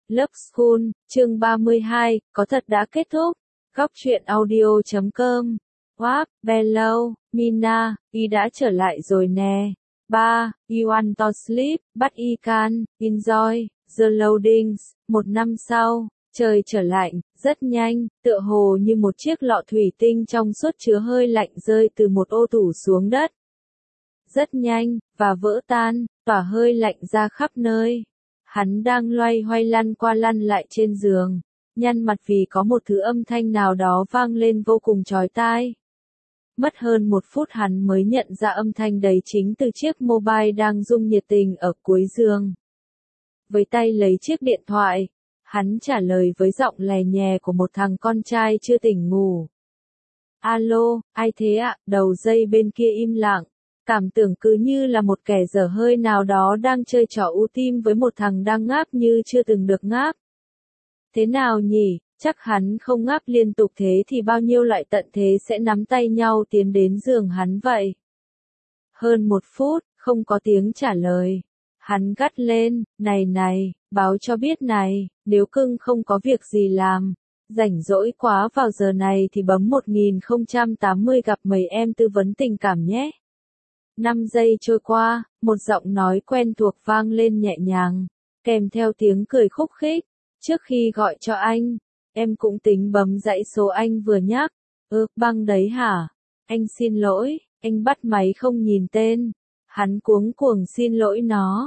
Love School, chương 32, có thật đã kết thúc. Góc truyện audio.com. Wow, Bello, Mina, y đã trở lại rồi nè. 3. You want to sleep, but you can enjoy the loadings. Một năm sau, trời trở lạnh, rất nhanh, tựa hồ như một chiếc lọ thủy tinh trong suốt chứa hơi lạnh rơi từ một ô tủ xuống đất. Rất nhanh, và vỡ tan, tỏa hơi lạnh ra khắp nơi. Hắn đang loay hoay lăn qua lăn lại trên giường, nhăn mặt vì có một thứ âm thanh nào đó vang lên vô cùng chói tai. Mất hơn 1 phút hắn mới nhận ra âm thanh đấy chính từ chiếc mobile đang rung nhiệt tình ở cuối giường. Với tay lấy chiếc điện thoại, hắn trả lời với giọng lè nhè của một thằng con trai chưa tỉnh ngủ. Alo, ai thế ạ? Đầu dây bên kia im lặng. Cảm tưởng cứ như là một kẻ dở hơi nào đó đang chơi trò u tim với một thằng đang ngáp như chưa từng được ngáp. Thế nào nhỉ, chắc hắn không ngáp liên tục thế thì bao nhiêu loại tận thế sẽ nắm tay nhau tiến đến giường hắn vậy. Hơn 1 phút, không có tiếng trả lời. Hắn gắt lên, này, báo cho biết này, nếu cưng không có việc gì làm, rảnh rỗi quá vào giờ này thì bấm 1080 gặp mấy em tư vấn tình cảm nhé. 5 giây trôi qua, một giọng nói quen thuộc vang lên nhẹ nhàng, kèm theo tiếng cười khúc khích. Trước khi gọi cho anh, em cũng tính bấm dãy số anh vừa nhắc. Băng đấy hả? Anh xin lỗi, anh bắt máy không nhìn tên. Hắn cuống cuồng xin lỗi nó.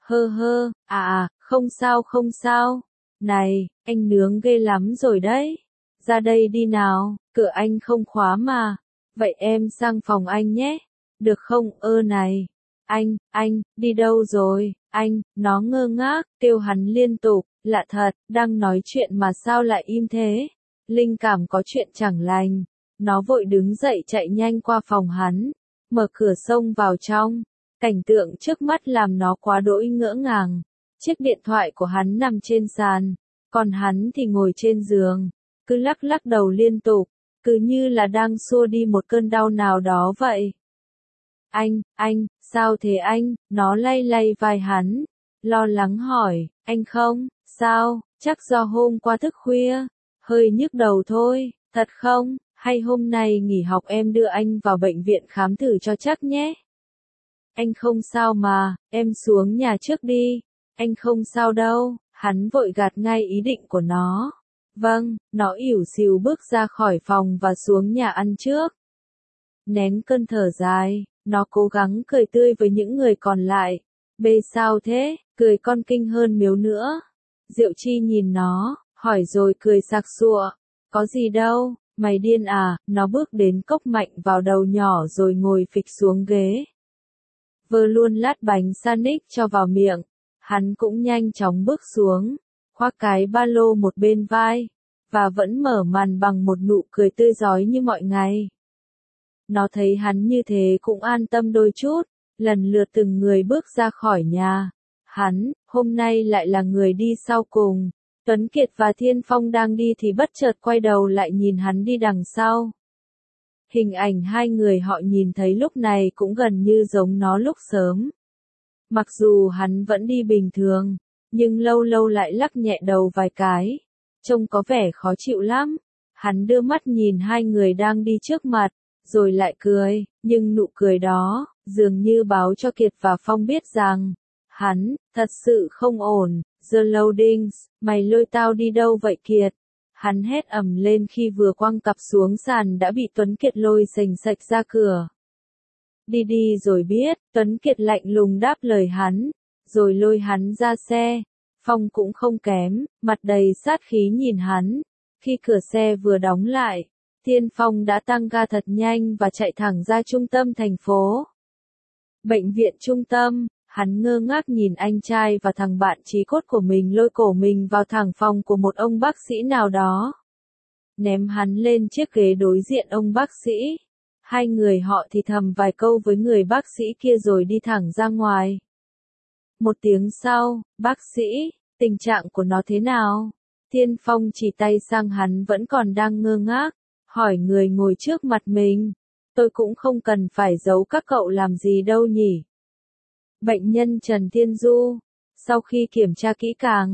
Không sao. Này, anh nướng ghê lắm rồi đấy. Ra đây đi nào, cửa anh không khóa mà. Vậy em sang phòng anh nhé. Được không? Này. Anh, đi đâu rồi? Anh, nó ngơ ngác, kêu hắn liên tục, lạ thật, đang nói chuyện mà sao lại im thế? Linh cảm có chuyện chẳng lành. Nó vội đứng dậy chạy nhanh qua phòng hắn, mở cửa xông vào trong. Cảnh tượng trước mắt làm nó quá đỗi ngỡ ngàng. Chiếc điện thoại của hắn nằm trên sàn, còn hắn thì ngồi trên giường, cứ lắc đầu liên tục, cứ như là đang xua đi một cơn đau nào đó vậy. Anh, sao thế anh? Nó lay vai hắn, lo lắng hỏi, anh không, sao, chắc do hôm qua thức khuya, hơi nhức đầu thôi, thật không, hay hôm nay nghỉ học em đưa anh vào bệnh viện khám thử cho chắc nhé. Anh không sao mà, em xuống nhà trước đi, anh không sao đâu, hắn vội gạt ngay ý định của nó. Vâng, nó ỉu xìu bước ra khỏi phòng và xuống nhà ăn trước. Nén cơn thở dài, nó cố gắng cười tươi với những người còn lại. Bê sao thế, cười con kinh hơn miếu nữa. Diệu Chi nhìn nó, hỏi rồi cười sặc sụa. Có gì đâu, mày điên à, nó bước đến cốc mạnh vào đầu nhỏ rồi ngồi phịch xuống ghế. Vơ luôn lát bánh sandwich cho vào miệng. Hắn cũng nhanh chóng bước xuống, khoác cái ba lô một bên vai, và vẫn mở màn bằng một nụ cười tươi rói như mọi ngày. Nó thấy hắn như thế cũng an tâm đôi chút, lần lượt từng người bước ra khỏi nhà. Hắn, hôm nay lại là người đi sau cùng. Tuấn Kiệt và Thiên Phong đang đi thì bất chợt quay đầu lại nhìn hắn đi đằng sau. Hình ảnh hai người họ nhìn thấy lúc này cũng gần như giống nó lúc sớm. Mặc dù hắn vẫn đi bình thường, nhưng lâu lâu lại lắc nhẹ đầu vài cái, trông có vẻ khó chịu lắm. Hắn đưa mắt nhìn hai người đang đi trước mặt, rồi lại cười, nhưng nụ cười đó, dường như báo cho Kiệt và Phong biết rằng, hắn, thật sự không ổn. The Loadings, mày lôi tao đi đâu vậy Kiệt? Hắn hét ầm lên khi vừa quăng cặp xuống sàn đã bị Tuấn Kiệt lôi xềnh xạch ra cửa. Đi rồi biết, Tuấn Kiệt lạnh lùng đáp lời hắn, rồi lôi hắn ra xe. Phong cũng không kém, mặt đầy sát khí nhìn hắn. Khi cửa xe vừa đóng lại, Thiên Phong đã tăng ga thật nhanh và chạy thẳng ra trung tâm thành phố. Bệnh viện trung tâm, hắn ngơ ngác nhìn anh trai và thằng bạn chí cốt của mình lôi cổ mình vào thẳng phòng của một ông bác sĩ nào đó. Ném hắn lên chiếc ghế đối diện ông bác sĩ. Hai người họ thì thầm vài câu với người bác sĩ kia rồi đi thẳng ra ngoài. 1 tiếng sau, bác sĩ, tình trạng của nó thế nào? Thiên Phong chỉ tay sang hắn vẫn còn đang ngơ ngác, hỏi người ngồi trước mặt mình. Tôi cũng không cần phải giấu các cậu làm gì đâu nhỉ. Bệnh nhân Trần Thiên Du, sau khi kiểm tra kỹ càng,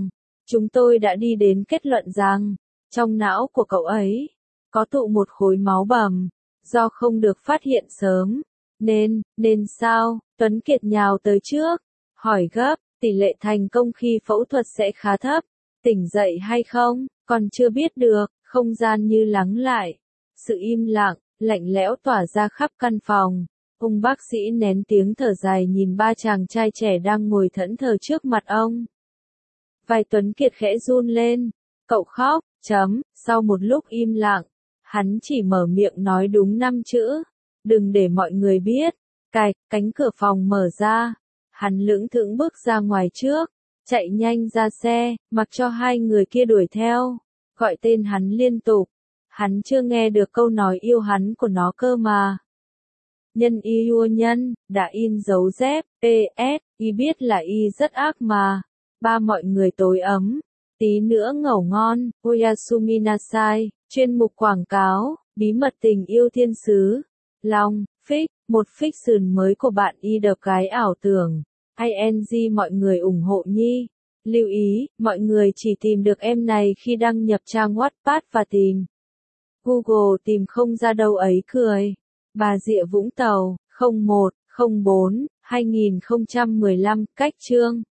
Chúng tôi đã đi đến kết luận rằng, trong não của cậu ấy, có tụ một khối máu bầm, do không được phát hiện sớm. Nên sao? Tuấn Kiệt nhào tới trước, hỏi gấp, tỷ lệ thành công khi phẫu thuật sẽ khá thấp. Tỉnh dậy hay không? Còn chưa biết được, không gian như lắng lại. Sự im lặng, lạnh lẽo tỏa ra khắp căn phòng. Ông bác sĩ nén tiếng thở dài nhìn ba chàng trai trẻ đang ngồi thẫn thờ trước mặt ông. Vai Tuấn Kiệt khẽ run lên. Cậu khóc, sau một lúc im lặng, hắn chỉ mở miệng nói đúng 5 chữ. Đừng để mọi người biết. Cánh cửa phòng mở ra. Hắn lững thững bước ra ngoài trước, chạy nhanh ra xe, mặc cho hai người kia đuổi theo, gọi tên hắn liên tục. Hắn chưa nghe được câu nói yêu hắn của nó cơ mà. Nhân yêu nhân, đã in dấu dép, PS, y biết là y rất ác mà. Ba mọi người tối ấm, tí nữa ngẩu ngon, Oyasumi Nasai, chuyên mục quảng cáo, bí mật tình yêu thiên sứ. Long, Fix, một fiction mới của bạn y đập gái ảo tưởng. ING mọi người ủng hộ Nhi. Lưu ý, mọi người chỉ tìm được em này khi đăng nhập trang Wattpad và tìm Google tìm không ra đâu ấy cười. Bà Rịa Vũng Tàu, 0104, 2015, cách chương.